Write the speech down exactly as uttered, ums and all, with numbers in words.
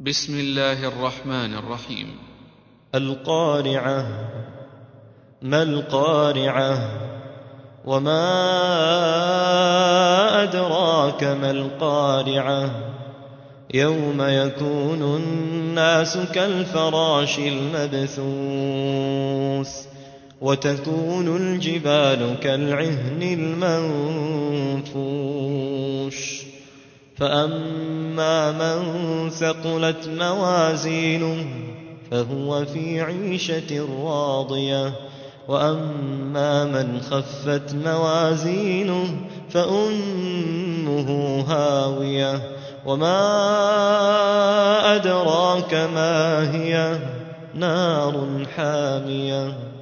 بسم الله الرحمن الرحيم. القارعة. ما القارعة؟ وما أدراك ما القارعة؟ يوم يكون الناس كالفراش المبثوث وتكون الجبال كالعهن المنفوش فأما من ثقلت موازينه فهو في عيشة راضية وأما من خفت موازينه فأمه هاوية وما أدراك ما هي نار حامية